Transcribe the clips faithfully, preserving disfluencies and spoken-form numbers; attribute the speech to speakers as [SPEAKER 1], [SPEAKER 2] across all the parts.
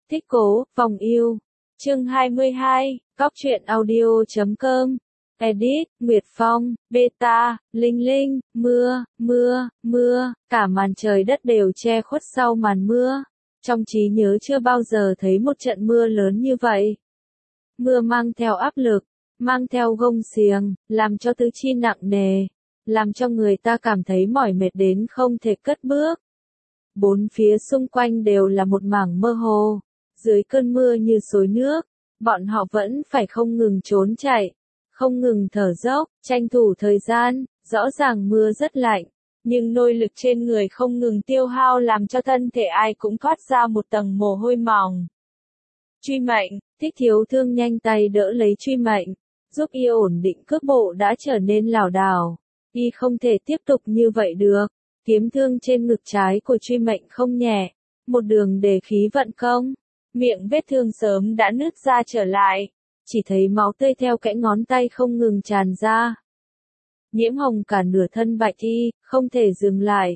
[SPEAKER 1] Thích cố, vòng yêu. Chương hai mươi hai, Góc truyện audio chấm com. Edit, Nguyệt Phong, Beta, Linh Linh, mưa, mưa, mưa, cả màn trời đất đều che khuất sau màn mưa. Trong trí nhớ chưa bao giờ thấy một trận mưa lớn như vậy. Mưa mang theo áp lực, mang theo gông xiềng, làm cho tứ chi nặng nề, làm cho người ta cảm thấy mỏi mệt đến không thể cất bước. Bốn phía xung quanh đều là một mảng mơ hồ, dưới cơn mưa như xối nước, bọn họ vẫn phải không ngừng trốn chạy, không ngừng thở dốc, tranh thủ thời gian. Rõ ràng mưa rất lạnh, nhưng nôi lực trên người không ngừng tiêu hao làm cho thân thể ai cũng thoát ra một tầng mồ hôi mỏng. Truy Mệnh, Thích Thiếu Thương nhanh tay đỡ lấy Truy Mệnh, giúp y ổn định cước bộ đã trở nên lảo đảo. Y không thể tiếp tục như vậy được. Kiếm thương trên ngực trái của Truy Mệnh không nhẹ, một đường để khí vận công, miệng vết thương sớm đã nứt ra trở lại, chỉ thấy máu tươi theo kẽ ngón tay không ngừng tràn ra. Nhiễm hồng cả nửa thân bạch y, không thể dừng lại.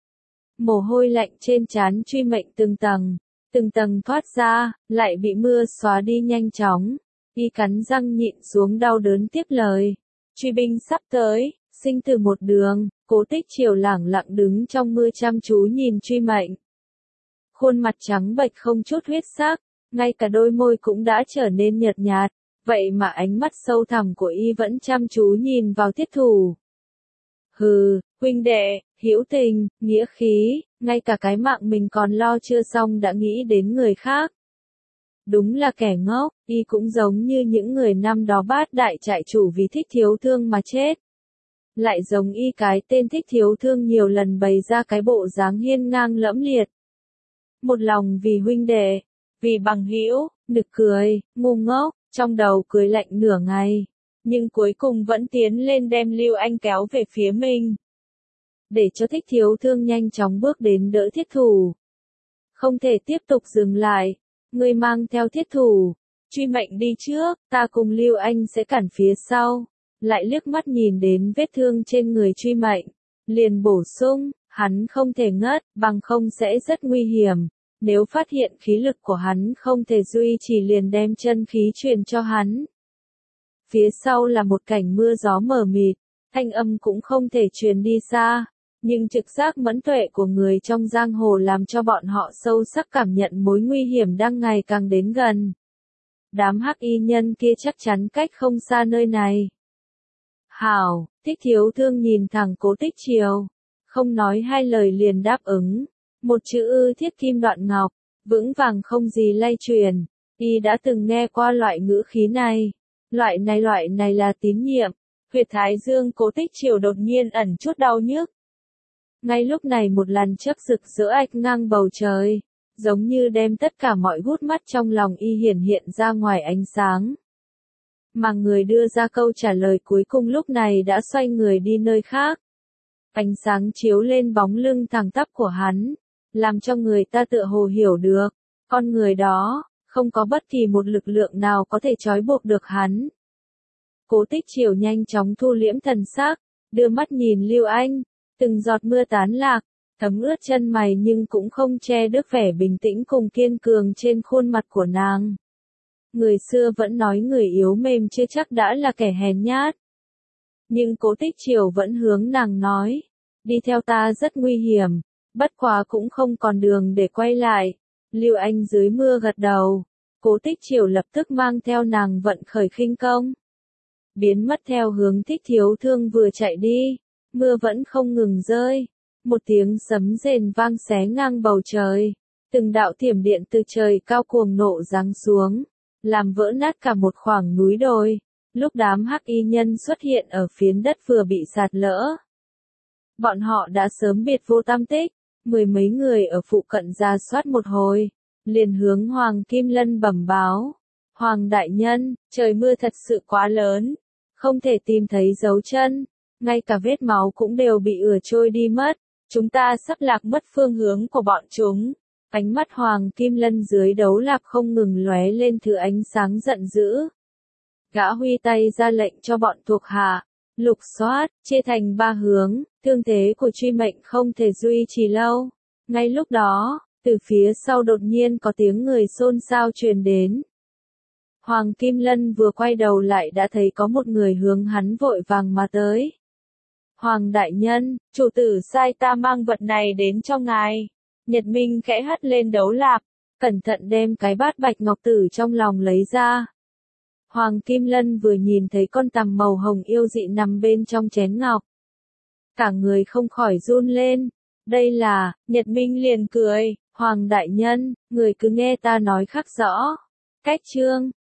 [SPEAKER 1] Mồ hôi lạnh trên trán Truy Mệnh từng tầng, từng tầng thoát ra, lại bị mưa xóa đi nhanh chóng. Y cắn răng nhịn xuống đau đớn tiếp lời. Truy binh sắp tới, sinh từ một đường. Cố Tích Triều lẳng lặng đứng trong mưa chăm chú nhìn Truy Mệnh. Khuôn mặt trắng bệch không chút huyết sắc, ngay cả đôi môi cũng đã trở nên nhợt nhạt, vậy mà ánh mắt sâu thẳm của y vẫn chăm chú nhìn vào Thiết Thủ. Hừ, huynh đệ, hữu tình, nghĩa khí, ngay cả cái mạng mình còn lo chưa xong đã nghĩ đến người khác. Đúng là kẻ ngốc, y cũng giống như những người năm đó bát đại trại chủ vì Thích Thiếu Thương mà chết. Lại giống y cái tên Thích Thiếu Thương nhiều lần bày ra cái bộ dáng hiên ngang lẫm liệt. Một lòng vì huynh đệ, vì bằng hữu, nực cười, ngu ngốc, trong đầu cười lạnh nửa ngày, nhưng cuối cùng vẫn tiến lên đem Lưu Anh kéo về phía mình. Để cho Thích Thiếu Thương nhanh chóng bước đến đỡ Thiết Thủ. Không thể tiếp tục dừng lại, ngươi mang theo Thiết Thủ, Truy Mệnh đi trước, ta cùng Lưu Anh sẽ cản phía sau. Lại liếc mắt nhìn đến vết thương trên người Truy Mệnh, liền bổ sung, hắn không thể ngất, bằng không sẽ rất nguy hiểm. Nếu phát hiện khí lực của hắn không thể duy trì liền đem chân khí truyền cho hắn. Phía sau là một cảnh mưa gió mờ mịt, thanh âm cũng không thể truyền đi xa, nhưng trực giác mẫn tuệ của người trong giang hồ làm cho bọn họ sâu sắc cảm nhận mối nguy hiểm đang ngày càng đến gần. Đám hắc y nhân kia chắc chắn cách không xa nơi này. Hảo, Thích Thiếu Thương nhìn thẳng Cố Tích Triều, không nói hai lời liền đáp ứng. Một chữ ư thiết kim đoạn ngọc, vững vàng không gì lay truyền. Y đã từng nghe qua loại ngữ khí này. Loại này loại này là tín nhiệm. Huyệt thái dương Cố Tích Triều đột nhiên ẩn chút đau nhức. Ngay lúc này một làn chớp rực rỡ ạch ngang bầu trời, giống như đem tất cả mọi gút mắt trong lòng y hiển hiện ra ngoài ánh sáng. Mà người đưa ra câu trả lời cuối cùng lúc này đã xoay người đi nơi khác. Ánh sáng chiếu lên bóng lưng thẳng tắp của hắn, làm cho người ta tựa hồ hiểu được, con người đó, không có bất kỳ một lực lượng nào có thể trói buộc được hắn. Cố Tích Triều nhanh chóng thu liễm thần sắc, đưa mắt nhìn Lưu Anh, từng giọt mưa tán lạc, thấm ướt chân mày nhưng cũng không che được vẻ bình tĩnh cùng kiên cường trên khuôn mặt của nàng. Người xưa vẫn nói người yếu mềm chưa chắc đã là kẻ hèn nhát. Nhưng Cố Tích Triều vẫn hướng nàng nói, đi theo ta rất nguy hiểm, bất quá cũng không còn đường để quay lại. Lưu Anh dưới mưa gật đầu, Cố Tích Triều lập tức mang theo nàng vận khởi khinh công. Biến mất theo hướng Thích Thiếu Thương vừa chạy đi, mưa vẫn không ngừng rơi. Một tiếng sấm rền vang xé ngang bầu trời, từng đạo thiểm điện từ trời cao cuồng nộ giáng xuống, làm vỡ nát cả một khoảng núi đồi. Lúc đám hắc y nhân xuất hiện ở phiến đất vừa bị sạt lỡ, bọn họ đã sớm biệt vô tăm tích. Mười mấy người ở phụ cận ra soát một hồi, liền hướng Hoàng Kim Lân bẩm báo. Hoàng đại nhân, trời mưa thật sự quá lớn, không thể tìm thấy dấu chân, ngay cả vết máu cũng đều bị ửa trôi đi mất. Chúng ta sắp lạc mất phương hướng của bọn chúng. Ánh mắt Hoàng Kim Lân dưới đấu lạp không ngừng lóe lên thứ ánh sáng giận dữ. Gã huy tay ra lệnh cho bọn thuộc hạ, lục soát, chia thành ba hướng, thương thế của Truy Mệnh không thể duy trì lâu. Ngay lúc đó, Từ phía sau đột nhiên có tiếng người xôn xao truyền đến. Hoàng Kim Lân vừa quay đầu lại đã thấy có một người hướng hắn vội vàng mà tới. Hoàng đại nhân, chủ tử sai ta mang vật này đến cho ngài. Nhật Minh khẽ hất lên đấu lạp, cẩn thận đem cái bát bạch ngọc tử trong lòng lấy ra. Hoàng Kim Lân vừa nhìn thấy con tằm màu hồng yêu dị nằm bên trong chén ngọc. Cả người không khỏi run lên. Đây là, Nhật Minh liền cười, Hoàng đại nhân, người cứ nghe ta nói khắc rõ. Cách chương